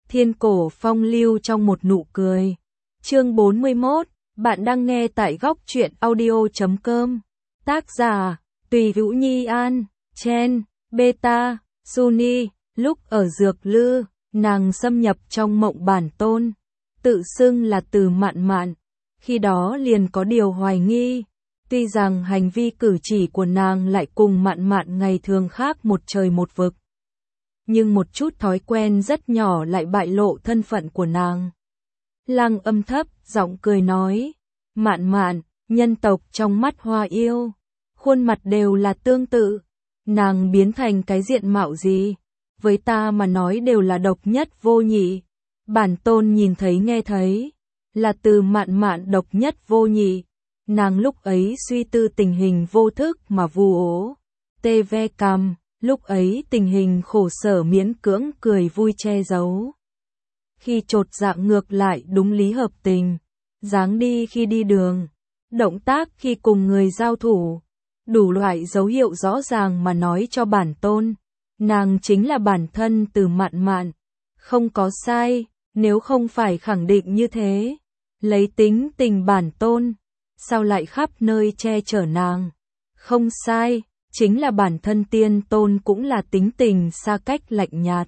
Thiên cổ phong lưu trong một nụ cười. Chương 41, bạn đang nghe tại góc truyện audio.com. Tác giả, Tùy Vũ Nhi An, Chen, Beta, Suni. Lúc ở Dược Lư, nàng xâm nhập trong mộng bản tôn, tự xưng là Từ Mạn Mạn. Khi đó liền có điều hoài nghi. Tuy rằng hành vi cử chỉ của nàng lại cùng Mạn Mạn ngày thường khác một trời một vực, nhưng một chút thói quen rất nhỏ lại bại lộ thân phận của nàng. Lăng Âm thấp giọng cười nói, Mạn Mạn, nhân tộc trong mắt Hoa Yêu, khuôn mặt đều là tương tự, nàng biến thành cái diện mạo gì, với ta mà nói đều là độc nhất vô nhị. Bản tôn nhìn thấy nghe thấy, là Từ Mạn Mạn độc nhất vô nhị. Nàng lúc ấy suy tư tình hình vô thức mà vu ố. Tê ve cằm, lúc ấy tình hình khổ sở miễn cưỡng cười vui che giấu. Khi chột dạ ngược lại đúng lý hợp tình, dáng đi khi đi đường, động tác khi cùng người giao thủ, đủ loại dấu hiệu rõ ràng mà nói cho bản tôn, nàng chính là bản thân Từ Mạn Mạn, không có sai. Nếu không phải khẳng định như thế, lấy tính tình bản tôn, sao lại khắp nơi che chở nàng? Không sai, chính là bản thân tiên tôn cũng là tính tình xa cách lạnh nhạt.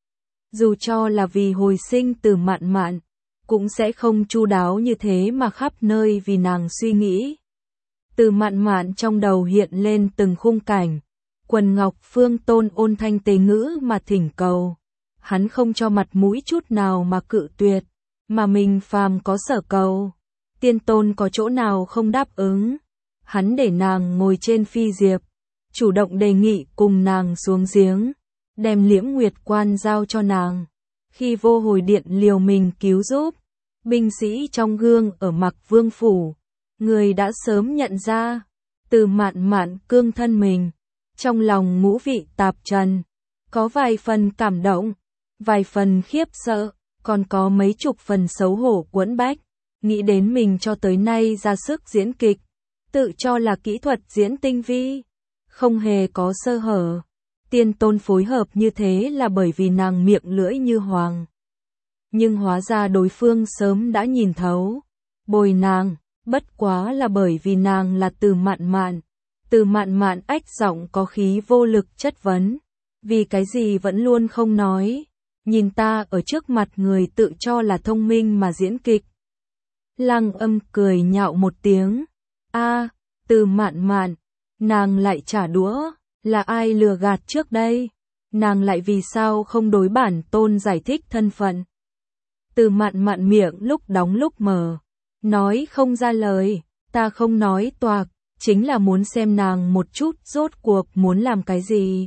Dù cho là vì hồi sinh Từ Mạn Mạn, cũng sẽ không chu đáo như thế mà khắp nơi vì nàng suy nghĩ. Từ Mạn Mạn trong đầu hiện lên từng khung cảnh, Quần Ngọc Phương Tôn ôn thanh tế ngữ mà thỉnh cầu. Hắn không cho mặt mũi chút nào mà cự tuyệt, mà mình phàm có sở cầu, tiên tôn có chỗ nào không đáp ứng. Hắn để nàng ngồi trên phi diệp, chủ động đề nghị cùng nàng xuống giếng, đem Liễm Nguyệt Quan giao cho nàng. Khi vô hồi điện liều mình cứu giúp, binh sĩ trong gương ở Mặc Vương phủ, người đã sớm nhận ra, Từ Mạn Mạn cương thân mình, trong lòng ngũ vị tạp trần, có vài phần cảm động, vài phần khiếp sợ, còn có mấy chục phần xấu hổ quẫn bách, nghĩ đến mình cho tới nay ra sức diễn kịch, tự cho là kỹ thuật diễn tinh vi, không hề có sơ hở. Tiên tôn phối hợp như thế là bởi vì nàng miệng lưỡi như hoàng. Nhưng hóa ra đối phương sớm đã nhìn thấu, bồi nàng, bất quá là bởi vì nàng là Từ Mạn Mạn. Từ Mạn Mạn ách giọng có khí vô lực chất vấn, vì cái gì vẫn luôn không nói. Nhìn ta ở trước mặt người tự cho là thông minh mà diễn kịch. Lăng Âm cười nhạo một tiếng. Từ Mạn Mạn, nàng lại trả đũa, là ai lừa gạt trước đây? Nàng lại vì sao không đối bản tôn giải thích thân phận? Từ Mạn Mạn miệng lúc đóng lúc mở, nói không ra lời, ta không nói toạc, chính là muốn xem nàng một chút rốt cuộc muốn làm cái gì.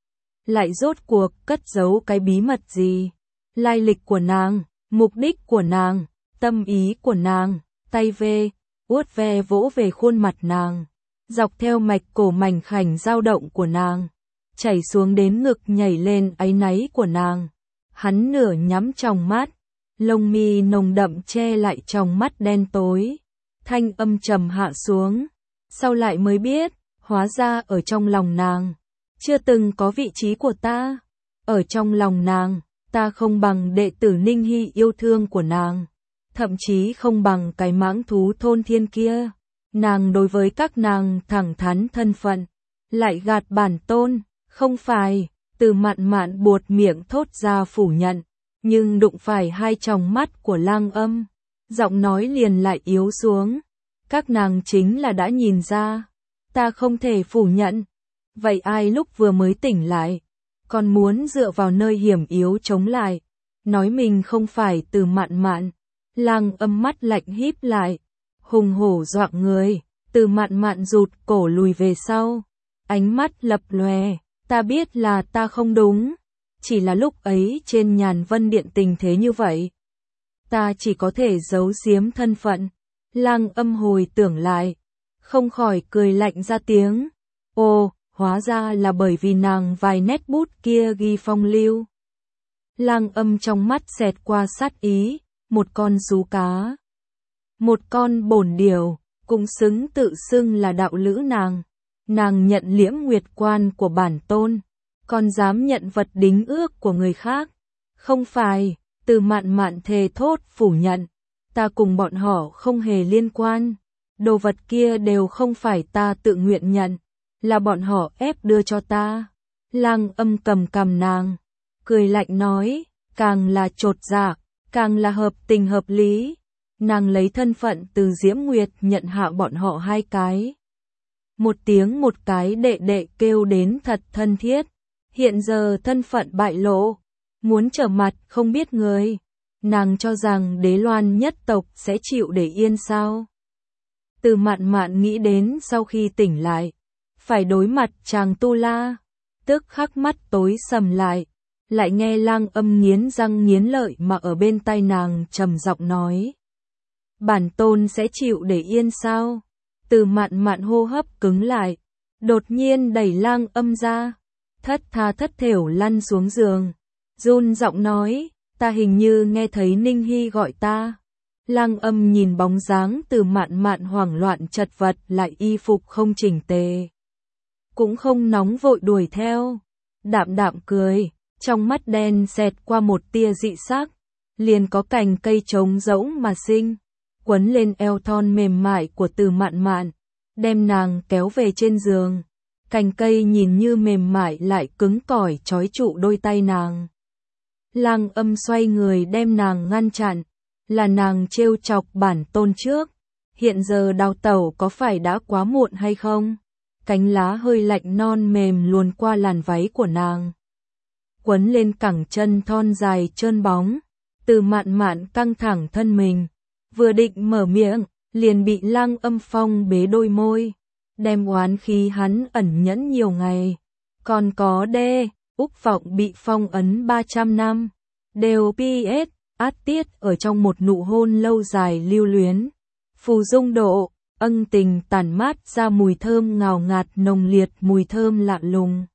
Lại rốt cuộc cất giấu cái bí mật gì, lai lịch của nàng, mục đích của nàng, tâm ý của nàng. Tay vuốt ve vỗ về khuôn mặt nàng, dọc theo mạch cổ mảnh khảnh dao động của nàng, chảy xuống đến ngực nhảy lên áy náy của nàng. Hắn nửa nhắm tròng mắt, lông mi nồng đậm che lại tròng mắt đen tối, thanh âm trầm hạ xuống, sau lại mới biết, hóa ra ở trong lòng nàng chưa từng có vị trí của ta. Ở trong lòng nàng, ta không bằng đệ tử Ninh Hy yêu thương của nàng, thậm chí không bằng cái mãng thú thôn thiên kia. Nàng đối với các nàng thẳng thắn thân phận, lại gạt bản tôn, không phải. Từ Mạn Mạn buột miệng thốt ra phủ nhận, nhưng đụng phải hai tròng mắt của Lăng Âm, giọng nói liền lại yếu xuống. Các nàng chính là đã nhìn ra, ta không thể phủ nhận. Vậy ai lúc vừa mới tỉnh lại, còn muốn dựa vào nơi hiểm yếu chống lại, nói mình không phải Từ Mạn Mạn? Lăng Âm mắt lạnh híp lại, hùng hổ dọa người. Từ Mạn Mạn rụt cổ lùi về sau, ánh mắt lập lòe, ta biết là ta không đúng, chỉ là lúc ấy trên Nhàn Vân Điện tình thế như vậy, ta chỉ có thể giấu giếm thân phận. Lăng Âm hồi tưởng lại, không khỏi cười lạnh ra tiếng. Ồ, hóa ra là bởi vì nàng vài nét bút kia ghi phong lưu. Lăng Âm trong mắt xẹt qua sát ý, một con sú cá, một con bổn điểu, cũng xứng tự xưng là đạo lữ nàng. Nàng nhận Liễm Nguyệt Quan của bản tôn, còn dám nhận vật đính ước của người khác. Không phải, Từ Mạn Mạn thề thốt phủ nhận, ta cùng bọn họ không hề liên quan, đồ vật kia đều không phải ta tự nguyện nhận, là bọn họ ép đưa cho ta. Lang Âm cầm cằm nàng, cười lạnh nói, càng là chột dạ, càng là hợp tình hợp lý. Nàng lấy thân phận từ Diễm Nguyệt nhận hạ bọn họ hai cái. Một tiếng một cái đệ đệ kêu đến thật thân thiết. Hiện giờ thân phận bại lộ, muốn trở mặt không biết người. Nàng cho rằng Đế Loan nhất tộc sẽ chịu để yên sao? Từ Mạn Mạn nghĩ đến sau khi tỉnh lại, phải đối mặt chàng Tu La, tức khắc mắt tối sầm lại nghe Lang Âm nghiến răng nghiến lợi mà ở bên tai nàng trầm giọng nói. Bản tôn sẽ chịu để yên sao? Từ Mạn Mạn hô hấp cứng lại, đột nhiên đẩy Lang Âm ra, thất tha thất thểu lăn xuống giường, run giọng nói, ta hình như nghe thấy Ninh Hy gọi ta. Lang Âm nhìn bóng dáng Từ Mạn Mạn hoảng loạn chật vật lại y phục không chỉnh tề, cũng không nóng vội đuổi theo, đạm đạm cười, trong mắt đen xẹt qua một tia dị sắc, liền có cành cây trống rỗng mà sinh, quấn lên eo thon mềm mại của Từ Mạn Mạn, đem nàng kéo về trên giường. Cành cây nhìn như mềm mại lại cứng cỏi trói trụ đôi tay nàng. Lang Âm xoay người đem nàng ngăn chặn, là nàng trêu chọc bản tôn trước, hiện giờ đào tẩu có phải đã quá muộn hay không? Cánh lá hơi lạnh non mềm luồn qua làn váy của nàng, quấn lên cẳng chân thon dài trơn bóng. Từ Mạn Mạn căng thẳng thân mình, vừa định mở miệng, liền bị Lang Âm phong bế đôi môi, đem oán khí hắn ẩn nhẫn nhiều ngày. Còn có Úc Vọng bị phong ấn 300 năm, đều PS, át tiết ở trong một nụ hôn lâu dài lưu luyến. Phù dung độ, ân tình tản mát ra mùi thơm ngào ngạt nồng liệt, mùi thơm lạ lùng,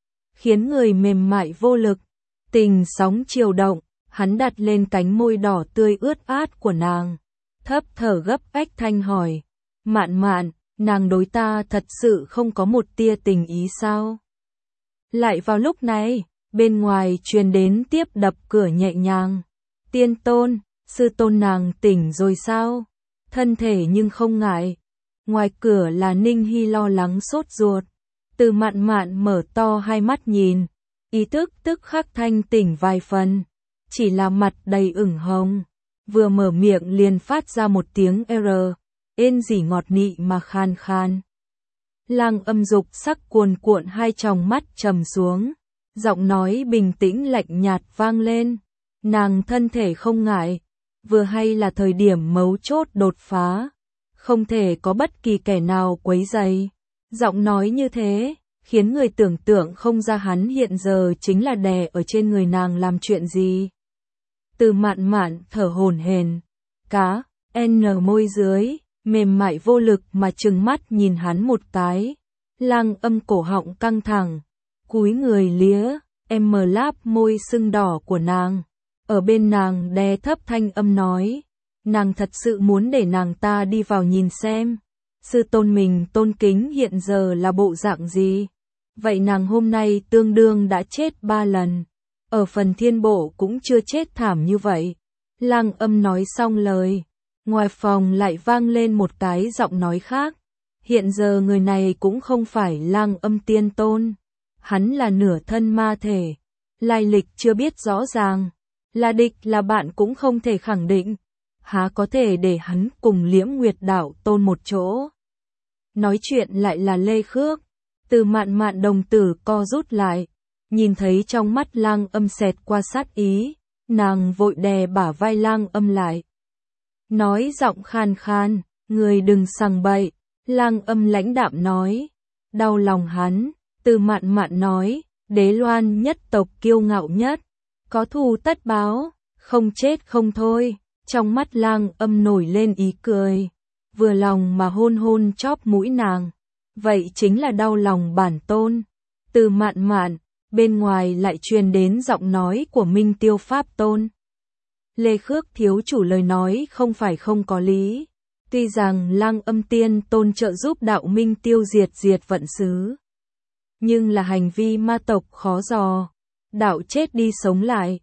khiến người mềm mại vô lực. Tình sóng chiều động, hắn đặt lên cánh môi đỏ tươi ướt át của nàng, thấp thở gấp ách thanh hỏi, Mạn Mạn, nàng đối ta thật sự không có một tia tình ý sao? Lại vào lúc này, bên ngoài truyền đến tiếp đập cửa nhẹ nhàng. Tiên tôn, sư tôn nàng tỉnh rồi sao? Thân thể nhưng không ngại. Ngoài cửa là Ninh Hy lo lắng sốt ruột. Từ Mạn Mạn mở to hai mắt nhìn, ý thức tức khắc thanh tỉnh vài phần, chỉ là mặt đầy ửng hồng, vừa mở miệng liền phát ra một tiếng ên gì ngọt nị mà khan khan. Lang Âm dục sắc cuồn cuộn, hai tròng mắt trầm xuống, giọng nói bình tĩnh lạnh nhạt vang lên, nàng thân thể không ngại, vừa hay là thời điểm mấu chốt đột phá, không thể có bất kỳ kẻ nào quấy rầy. Giọng nói như thế, khiến người tưởng tượng không ra hắn hiện giờ chính là đè ở trên người nàng làm chuyện gì. Từ Mạn Mạn thở hổn hển, cá, môi dưới, mềm mại vô lực mà trừng mắt nhìn hắn một cái. Lang Âm cổ họng căng thẳng, cúi người lía, láp môi sưng đỏ của nàng. Ở bên nàng đè thấp thanh âm nói, nàng thật sự muốn để nàng ta đi vào nhìn xem, sư tôn mình tôn kính hiện giờ là bộ dạng gì. Vậy nàng hôm nay tương đương đã chết 3 lần, ở phần thiên bộ cũng chưa chết thảm như vậy. Lang Âm nói xong lời, ngoài phòng lại vang lên một cái giọng nói khác. Hiện giờ người này cũng không phải Lang Âm tiên tôn, hắn là nửa thân ma thể, lai lịch chưa biết rõ ràng, là địch là bạn cũng không thể khẳng định, há có thể để hắn cùng Liễm Nguyệt đạo tôn một chỗ. Nói chuyện lại là Lê Khước. Từ Mạn Mạn đồng tử co rút lại, nhìn thấy trong mắt Lang Âm xẹt qua sát ý, nàng vội đè bả vai Lang Âm lại, nói giọng khan khan, người đừng sằng bậy. Lang Âm lãnh đạm nói, đau lòng hắn. Từ Mạn Mạn nói, Đế Loan nhất tộc kiêu ngạo nhất, có thù tất báo, không chết không thôi. Trong mắt Lang Âm nổi lên ý cười, vừa lòng mà hôn hôn chóp mũi nàng, vậy chính là đau lòng bản tôn. Từ Mạn Mạn, bên ngoài lại truyền đến giọng nói của Minh Tiêu Pháp Tôn. Lê Khước thiếu chủ lời nói không phải không có lý. Tuy rằng Lang Âm tiên tôn trợ giúp đạo Minh tiêu diệt vận xứ, nhưng là hành vi ma tộc khó dò, đạo chết đi sống lại,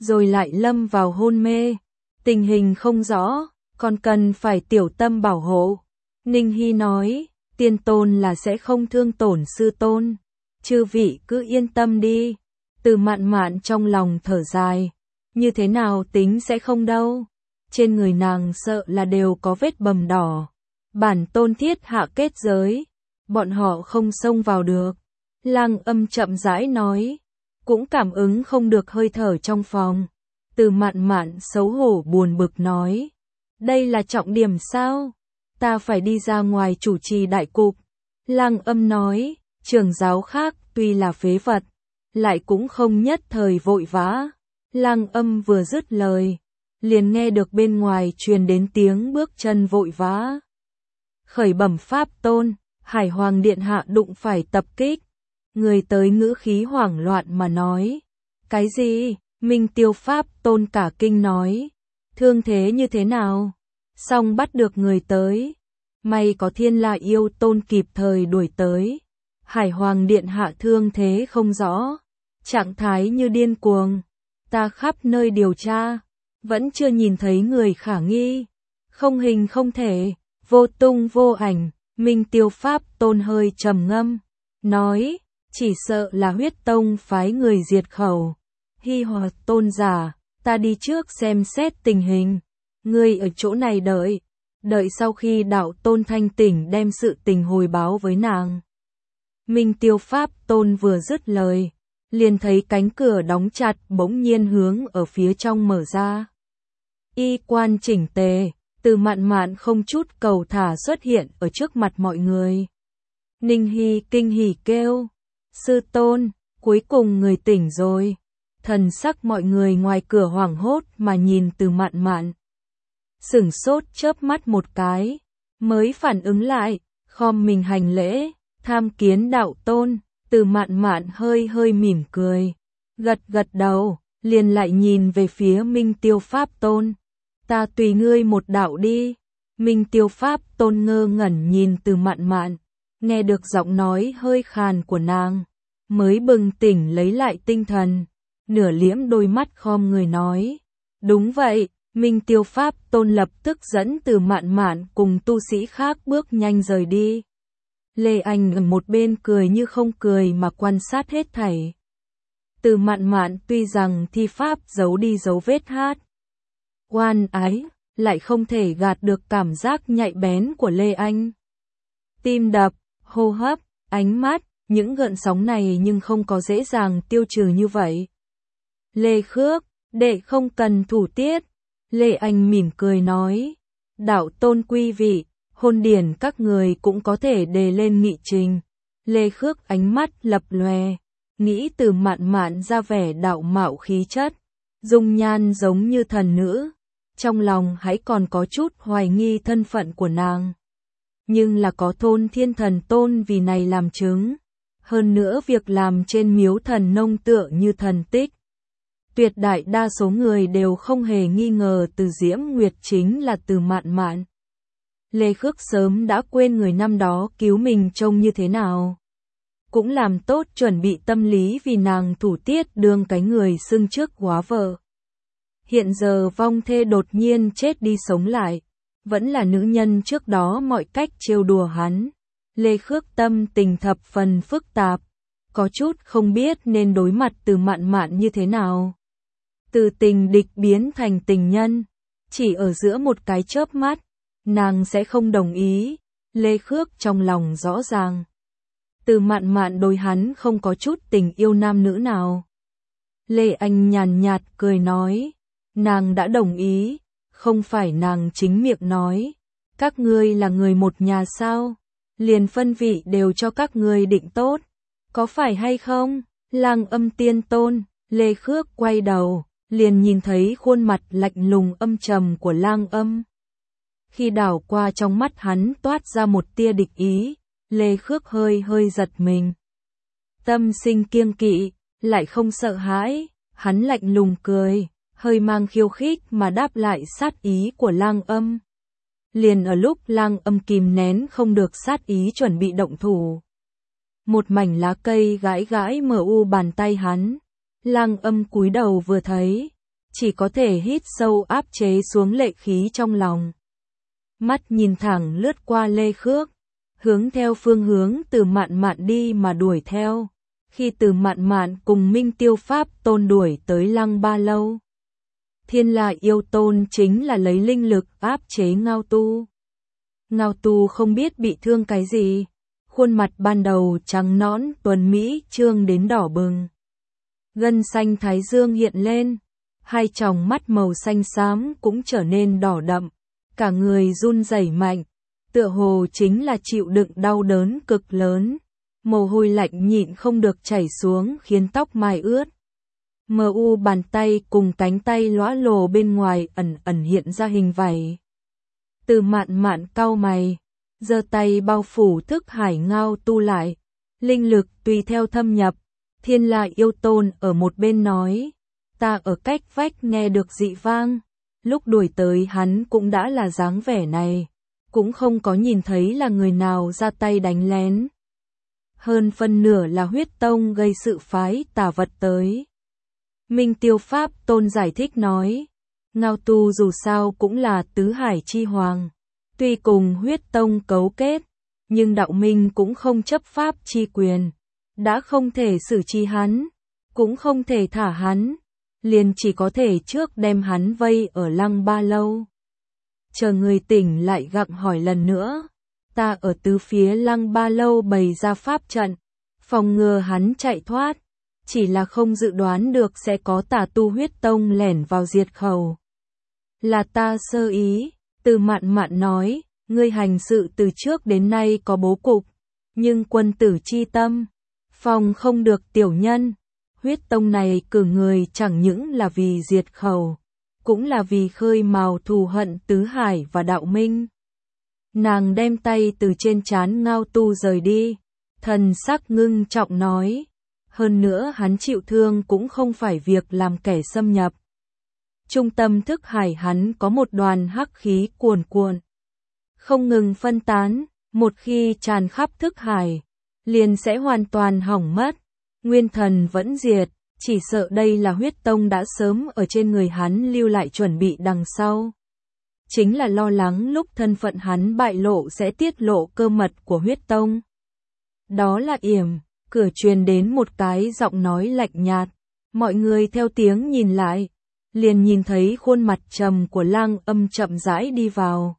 rồi lại lâm vào hôn mê. Tình hình không rõ, còn cần phải tiểu tâm bảo hộ. Ninh Hy nói, tiên tôn là sẽ không thương tổn sư tôn. Chư vị cứ yên tâm đi. Từ Mạn Mạn trong lòng thở dài. Như thế nào tính sẽ không đâu. Trên người nàng sợ là đều có vết bầm đỏ. Bản tôn thiết hạ kết giới. Bọn họ không xông vào được. Lăng Âm chậm rãi nói. Cũng cảm ứng không được hơi thở trong phòng. Từ Mạn Mạn xấu hổ buồn bực nói. Đây là trọng điểm sao? Ta phải đi ra ngoài chủ trì đại cục. Lăng Âm nói, trưởng giáo khác tuy là phế vật, lại cũng không nhất thời vội vã. Lăng Âm vừa dứt lời, liền nghe được bên ngoài truyền đến tiếng bước chân vội vã. Khởi bẩm pháp tôn, Hải Hoàng Điện Hạ đụng phải tập kích. Người tới ngữ khí hoảng loạn mà nói. Cái gì? Minh Tiêu pháp tôn cả kinh nói. Thương thế như thế nào? Xong bắt được người tới. May có Thiên La Yêu Tôn kịp thời đuổi tới. Hải Hoàng Điện Hạ thương thế không rõ. Trạng thái như điên cuồng. Ta khắp nơi điều tra. Vẫn chưa nhìn thấy người khả nghi. Không hình không thể. Vô tung vô ảnh. Minh Tiêu pháp tôn hơi trầm ngâm. Nói. Chỉ sợ là huyết tông phái người diệt khẩu. Hy Hòa tôn giả. Ta đi trước xem xét tình hình. Ngươi ở chỗ này đợi. Đợi sau khi đạo tôn thanh tỉnh đem sự tình hồi báo với nàng. Minh Tiêu pháp tôn vừa dứt lời, liền thấy cánh cửa đóng chặt bỗng nhiên hướng ở phía trong mở ra. Y quan chỉnh tề, Từ Mạn Mạn không chút cầu thả xuất hiện ở trước mặt mọi người. Ninh Hy kinh hỉ kêu, sư tôn, cuối cùng người tỉnh rồi. Thần sắc mọi người ngoài cửa hoảng hốt mà nhìn Từ Mạn Mạn. Sửng sốt chớp mắt một cái, mới phản ứng lại, khom mình hành lễ, tham kiến đạo tôn. Từ Mạn Mạn hơi hơi mỉm cười, gật gật đầu, liền lại nhìn về phía Minh Tiêu pháp tôn. Ta tùy ngươi một đạo đi. Minh Tiêu pháp tôn ngơ ngẩn nhìn Từ Mạn Mạn, nghe được giọng nói hơi khàn của nàng, mới bừng tỉnh lấy lại tinh thần, nửa liễm đôi mắt khom người nói. Đúng vậy. Minh Tiêu pháp tôn lập tức dẫn Từ Mạn Mạn cùng tu sĩ khác bước nhanh rời đi. Lê Anh ở một bên cười như không cười mà quan sát hết thảy. Từ Mạn Mạn tuy rằng thi pháp giấu đi dấu vết hát oan ái, lại không thể gạt được cảm giác nhạy bén của Lê Anh. Tim đập, hô hấp, ánh mắt, những gợn sóng này nhưng không có dễ dàng tiêu trừ như vậy. Lê Khước, đệ không cần thủ tiết. Lê Anh mỉm cười nói, đạo tôn quý vị, hôn điển các người cũng có thể đề lên nghị trình. Lê Khước ánh mắt lập lòe, nghĩ Từ Mạn Mạn ra vẻ đạo mạo khí chất, dung nhan giống như thần nữ, trong lòng hãy còn có chút hoài nghi thân phận của nàng. Nhưng là có Thôn Thiên Thần Tôn vì này làm chứng, hơn nữa việc làm trên miếu thần nông tựa như thần tích. Tuyệt đại đa số người đều không hề nghi ngờ Từ Diễm Nguyệt chính là Từ Mạn Mạn. Lê Khước sớm đã quên người năm đó cứu mình trông như thế nào. Cũng làm tốt chuẩn bị tâm lý vì nàng thủ tiết đương cái người xưng trước góa vợ. Hiện giờ vong thê đột nhiên chết đi sống lại, vẫn là nữ nhân trước đó mọi cách trêu đùa hắn. Lê Khước tâm tình thập phần phức tạp, có chút không biết nên đối mặt Từ Mạn Mạn như thế nào. Từ tình địch biến thành tình nhân, chỉ ở giữa một cái chớp mắt, nàng sẽ không đồng ý. Lê Khước trong lòng rõ ràng, Từ Mạn Mạn đối hắn không có chút tình yêu nam nữ nào. Lê Anh nhàn nhạt cười nói, nàng đã đồng ý, không phải nàng chính miệng nói. Các ngươi là người một nhà sao? Liền phân vị đều cho các ngươi định tốt, có phải hay không? Lang Âm tiên tôn. Lê Khước quay đầu, liền nhìn thấy khuôn mặt lạnh lùng âm trầm của Lang Âm. Khi đảo qua trong mắt hắn toát ra một tia địch ý, Lê Khước hơi hơi giật mình. Tâm sinh kiêng kỵ, lại không sợ hãi, hắn lạnh lùng cười, hơi mang khiêu khích mà đáp lại sát ý của Lang Âm. Liền ở lúc Lang Âm kìm nén không được sát ý chuẩn bị động thủ, một mảnh lá cây gãi gãi mờ u bàn tay hắn. Lang Âm cúi đầu vừa thấy, chỉ có thể hít sâu áp chế xuống lệ khí trong lòng. Mắt nhìn thẳng lướt qua Lê Khước, hướng theo phương hướng Từ Mạn Mạn đi mà đuổi theo. Khi Từ Mạn Mạn cùng Minh Tiêu Pháp Tôn đuổi tới Lăng Ba Lâu, Thiên La Yêu Tôn chính là lấy linh lực áp chế Ngao Tu. Ngao Tu không biết bị thương cái gì, khuôn mặt ban đầu trắng nõn tuấn mỹ trương đến đỏ bừng. Gân xanh thái dương hiện lên, hai tròng mắt màu xanh xám cũng trở nên đỏ đậm, cả người run rẩy mạnh, tựa hồ chính là chịu đựng đau đớn cực lớn. Mồ hôi lạnh nhịn không được chảy xuống khiến tóc mai ướt. Mờ u bàn tay cùng cánh tay lõa lồ bên ngoài ẩn ẩn hiện ra hình vảy. Từ Mạn Mạn cau mày, giơ tay bao phủ thức hải Ngao Tu lại, linh lực tùy theo thâm nhập. Thiên La Yêu Tôn ở một bên nói, ta ở cách vách nghe được dị vang, lúc đuổi tới hắn cũng đã là dáng vẻ này, cũng không có nhìn thấy là người nào ra tay đánh lén. Hơn phân nửa là huyết tông gây sự phái tà vật tới. Minh Tiêu Pháp Tôn giải thích nói, Ngao Tu dù sao cũng là tứ hải chi hoàng, tuy cùng huyết tông cấu kết, nhưng đạo minh cũng không chấp pháp chi quyền, đã không thể xử trí hắn, cũng không thể thả hắn, liền chỉ có thể trước đem hắn vây ở Lăng Ba Lâu. Chờ người tỉnh lại gặng hỏi lần nữa, ta ở tứ phía Lăng Ba Lâu bày ra pháp trận, phòng ngừa hắn chạy thoát, chỉ là không dự đoán được sẽ có tà tu huyết tông lẻn vào diệt khẩu. Là ta sơ ý, Từ Mạn Mạn nói, ngươi hành sự từ trước đến nay có bố cục, nhưng quân tử chi tâm, phòng không được tiểu nhân. Huyết tông này cử người chẳng những là vì diệt khẩu, cũng là vì khơi mào thù hận tứ hải và đạo minh. Nàng đem tay từ trên trán Ngao Tu rời đi, thần sắc ngưng trọng nói, hơn nữa hắn chịu thương cũng không phải việc làm kẻ xâm nhập. Trung tâm thức hải hắn có một đoàn hắc khí cuồn cuộn, không ngừng phân tán, một khi tràn khắp thức hải, liền sẽ hoàn toàn hỏng mất. Nguyên thần vẫn diệt, chỉ sợ đây là huyết tông đã sớm ở trên người hắn lưu lại chuẩn bị đằng sau. Chính là lo lắng lúc thân phận hắn bại lộ sẽ tiết lộ cơ mật của huyết tông. Đó là Yểm, cửa truyền đến một cái giọng nói lạnh nhạt. Mọi người theo tiếng nhìn lại, liền nhìn thấy khuôn mặt trầm của Lang Âm chậm rãi đi vào.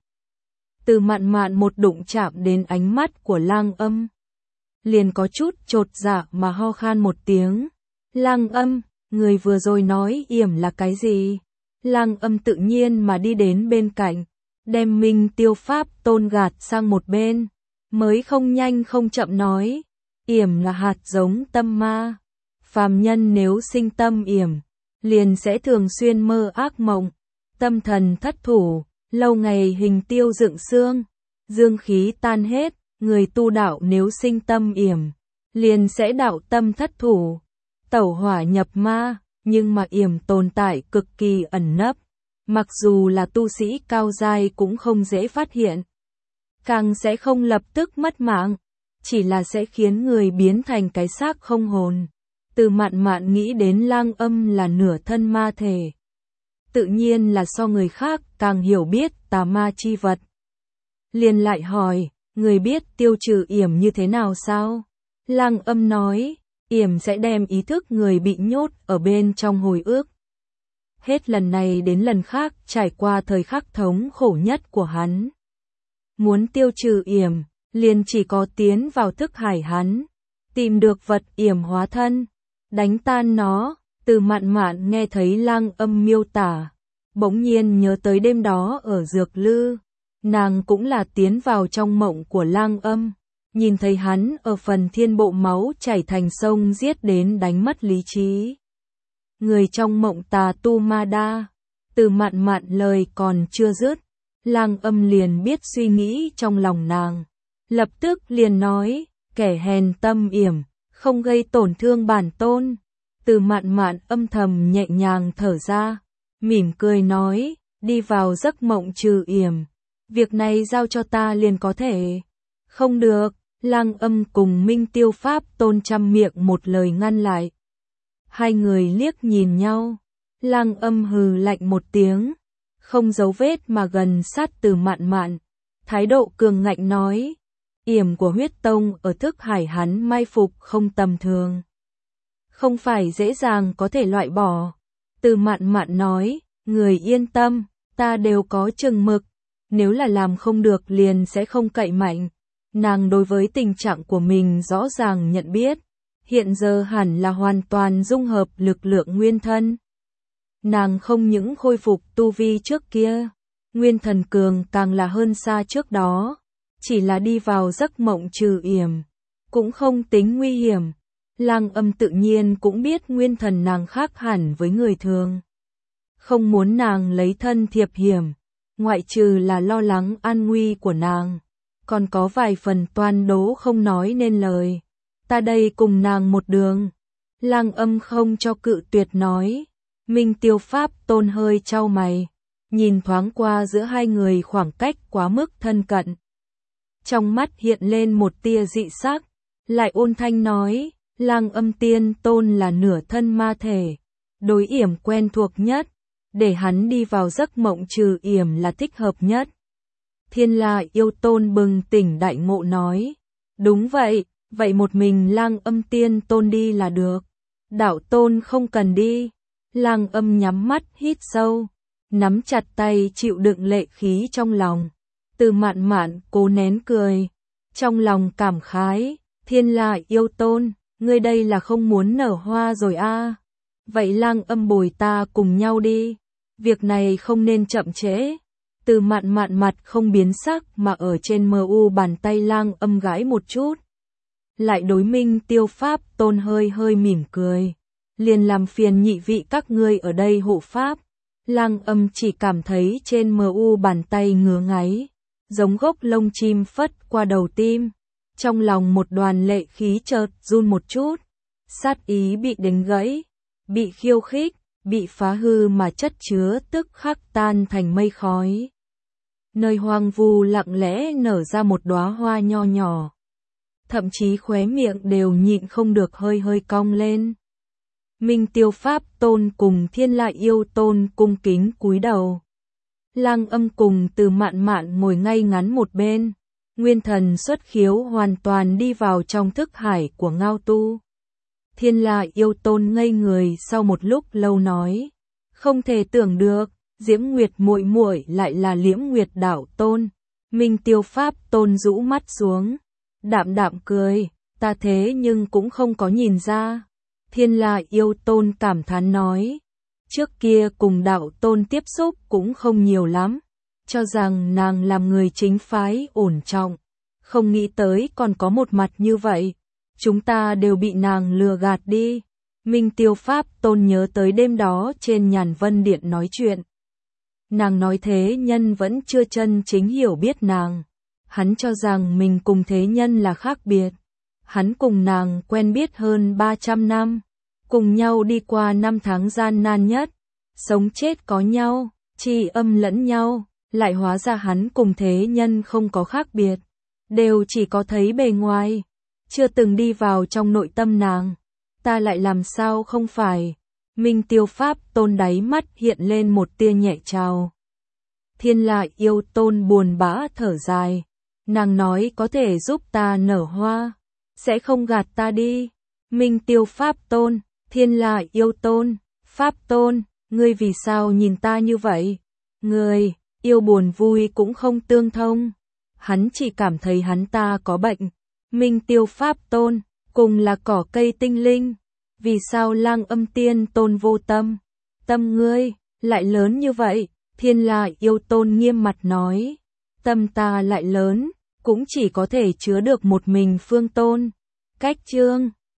Từ Mạn Mạn một đụng chạm đến ánh mắt của Lang Âm, liền có chút chột dạ mà ho khan một tiếng. Lang Âm, người vừa rồi nói Yểm là cái gì? Lang Âm tự nhiên mà đi đến bên cạnh, đem Minh Tiêu Pháp Tôn gạt sang một bên, mới không nhanh không chậm nói, Yểm là hạt giống tâm ma. Phàm nhân nếu sinh tâm Yểm, liền sẽ thường xuyên mơ ác mộng, tâm thần thất thủ, lâu ngày hình tiêu dựng xương, dương khí tan hết. Người tu đạo nếu sinh tâm Yểm, liền sẽ đạo tâm thất thủ, tẩu hỏa nhập ma, nhưng mà Yểm tồn tại cực kỳ ẩn nấp, mặc dù là tu sĩ cao giai cũng không dễ phát hiện, càng sẽ không lập tức mất mạng, chỉ là sẽ khiến người biến thành cái xác không hồn. Từ Mạn Mạn nghĩ đến Lang Âm là nửa thân ma thể, tự nhiên là so người khác càng hiểu biết tà ma chi vật. Liền lại hỏi, người biết tiêu trừ Yểm như thế nào sao? Lang Âm nói, Yểm sẽ đem ý thức người bị nhốt ở bên trong hồi ức. Hết lần này đến lần khác trải qua thời khắc thống khổ nhất của hắn. Muốn tiêu trừ Yểm, liền chỉ có tiến vào thức hải hắn, tìm được vật Yểm hóa thân, đánh tan nó. Từ Mạn Mạn nghe thấy Lang Âm miêu tả, bỗng nhiên nhớ tới đêm đó ở Dược Lư. Nàng cũng là tiến vào trong mộng của Lang Âm, nhìn thấy hắn ở phần thiên bộ máu chảy thành sông giết đến đánh mất lý trí. Người trong mộng tà tu ma đa. Từ Mạn Mạn lời còn chưa dứt, Lang Âm liền biết suy nghĩ trong lòng nàng, lập tức liền nói, kẻ hèn tâm Yểm, không gây tổn thương bản tôn. Từ Mạn Mạn âm thầm nhẹ nhàng thở ra, mỉm cười nói, đi vào giấc mộng trừ Yểm. Việc này giao cho ta liền có thể. Không được, Lang Âm cùng Minh Tiêu Pháp Tôn chăm miệng một lời ngăn lại. Hai người liếc nhìn nhau. Lang Âm hừ lạnh một tiếng, không giấu vết mà gần sát Từ Mạn Mạn, thái độ cường ngạnh nói, yểm của huyết tông ở Thức Hải hắn mai phục không tầm thường, không phải dễ dàng có thể loại bỏ. Từ Mạn Mạn nói, người yên tâm, ta đều có chừng mực, nếu là làm không được liền sẽ không cậy mạnh. Nàng đối với tình trạng của mình rõ ràng nhận biết, hiện giờ hẳn là hoàn toàn dung hợp lực lượng nguyên thân. Nàng không những khôi phục tu vi trước kia, nguyên thần cường càng là hơn xa trước đó, chỉ là đi vào giấc mộng trừ yểm, cũng không tính nguy hiểm. Lang Âm tự nhiên cũng biết nguyên thần nàng khác hẳn với người thường, không muốn nàng lấy thân thiệp hiểm, ngoại trừ là lo lắng an nguy của nàng, còn có vài phần toan đố không nói nên lời. Ta đây cùng nàng một đường. Lang Âm không cho cự tuyệt nói. Minh Tiêu Pháp Tôn hơi chau mày, nhìn thoáng qua giữa hai người khoảng cách quá mức thân cận. Trong mắt hiện lên một tia dị sắc, lại ôn thanh nói, Lang Âm Tiên Tôn là nửa thân ma thể, đối yểm quen thuộc nhất, để hắn đi vào giấc mộng trừ yểm là thích hợp nhất. Thiên La Yêu Tôn bừng tỉnh đại ngộ nói, đúng vậy, vậy một mình Lang Âm Tiên Tôn đi là được, đạo tôn không cần đi. Lang Âm nhắm mắt hít sâu, nắm chặt tay chịu đựng lệ khí trong lòng. Từ Mạn Mạn cố nén cười, trong lòng cảm khái, Thiên La Yêu Tôn, ngươi đây là không muốn nở hoa rồi a? Vậy Lang Âm bồi ta cùng nhau đi, việc này không nên chậm trễ. Từ Mạn Mạn mặt không biến sắc mà ở trên MU bàn tay Lang Âm gãi một chút. Lại đối Minh Tiêu Pháp Tôn hơi hơi mỉm cười. Liền làm phiền nhị vị các ngươi ở đây hộ pháp. Lang Âm chỉ cảm thấy trên MU bàn tay ngứa ngáy, giống gốc lông chim phất qua đầu tim. Trong lòng một đoàn lệ khí chợt run một chút, sát ý bị đánh gãy, bị khiêu khích, bị phá hư mà chất chứa tức khắc tan thành mây khói. Nơi hoang vu lặng lẽ nở ra một đóa hoa nho nhỏ, thậm chí khóe miệng đều nhịn không được hơi hơi cong lên. Minh Tiêu Pháp Tôn cùng Thiên La Yêu Tôn cung kính cúi đầu. Lang Âm cùng Từ Mạn Mạn ngồi ngay ngắn một bên, nguyên thần xuất khiếu hoàn toàn đi vào trong thức hải của Ngao Tu. Thiên La Yêu Tôn ngây người sau một lúc lâu nói, không thể tưởng được, Diễm Nguyệt muội muội lại là Liễm Nguyệt đạo tôn. Minh Tiêu Pháp Tôn rũ mắt xuống, đạm đạm cười, ta thế nhưng cũng không có nhìn ra. Thiên La Yêu Tôn cảm thán nói, trước kia cùng đạo tôn tiếp xúc cũng không nhiều lắm, cho rằng nàng làm người chính phái ổn trọng, không nghĩ tới còn có một mặt như vậy, chúng ta đều bị nàng lừa gạt đi. Minh Tiêu Pháp Tôn nhớ tới đêm đó trên Nhàn Vân Điện nói chuyện. Nàng nói thế nhân vẫn chưa chân chính hiểu biết nàng, hắn cho rằng mình cùng thế nhân là khác biệt. Hắn cùng nàng quen biết hơn 300 năm, cùng nhau đi qua năm tháng gian nan nhất, sống chết có nhau, tri âm lẫn nhau, lại hóa ra hắn cùng thế nhân không có khác biệt, đều chỉ có thấy bề ngoài, chưa từng đi vào trong nội tâm nàng. Ta lại làm sao không phải? Minh Tiêu Pháp Tôn đáy mắt hiện lên một tia nhẹ trào. Thiên La Yêu Tôn buồn bã thở dài, nàng nói có thể giúp ta nở hoa, sẽ không gạt ta đi. Minh Tiêu Pháp Tôn, Thiên La Yêu Tôn, Pháp Tôn, ngươi vì sao nhìn ta như vậy? Người, yêu buồn vui cũng không tương thông. Hắn chỉ cảm thấy hắn ta có bệnh. Minh Tiêu Pháp Tôn, cùng là cỏ cây tinh linh. Vì sao Lang Âm Tiên Tôn vô tâm? Tâm ngươi, lại lớn như vậy. Thiên La Yêu Tôn nghiêm mặt nói. Tâm ta lại lớn, cũng chỉ có thể chứa được một mình Phương Tôn. Cách chương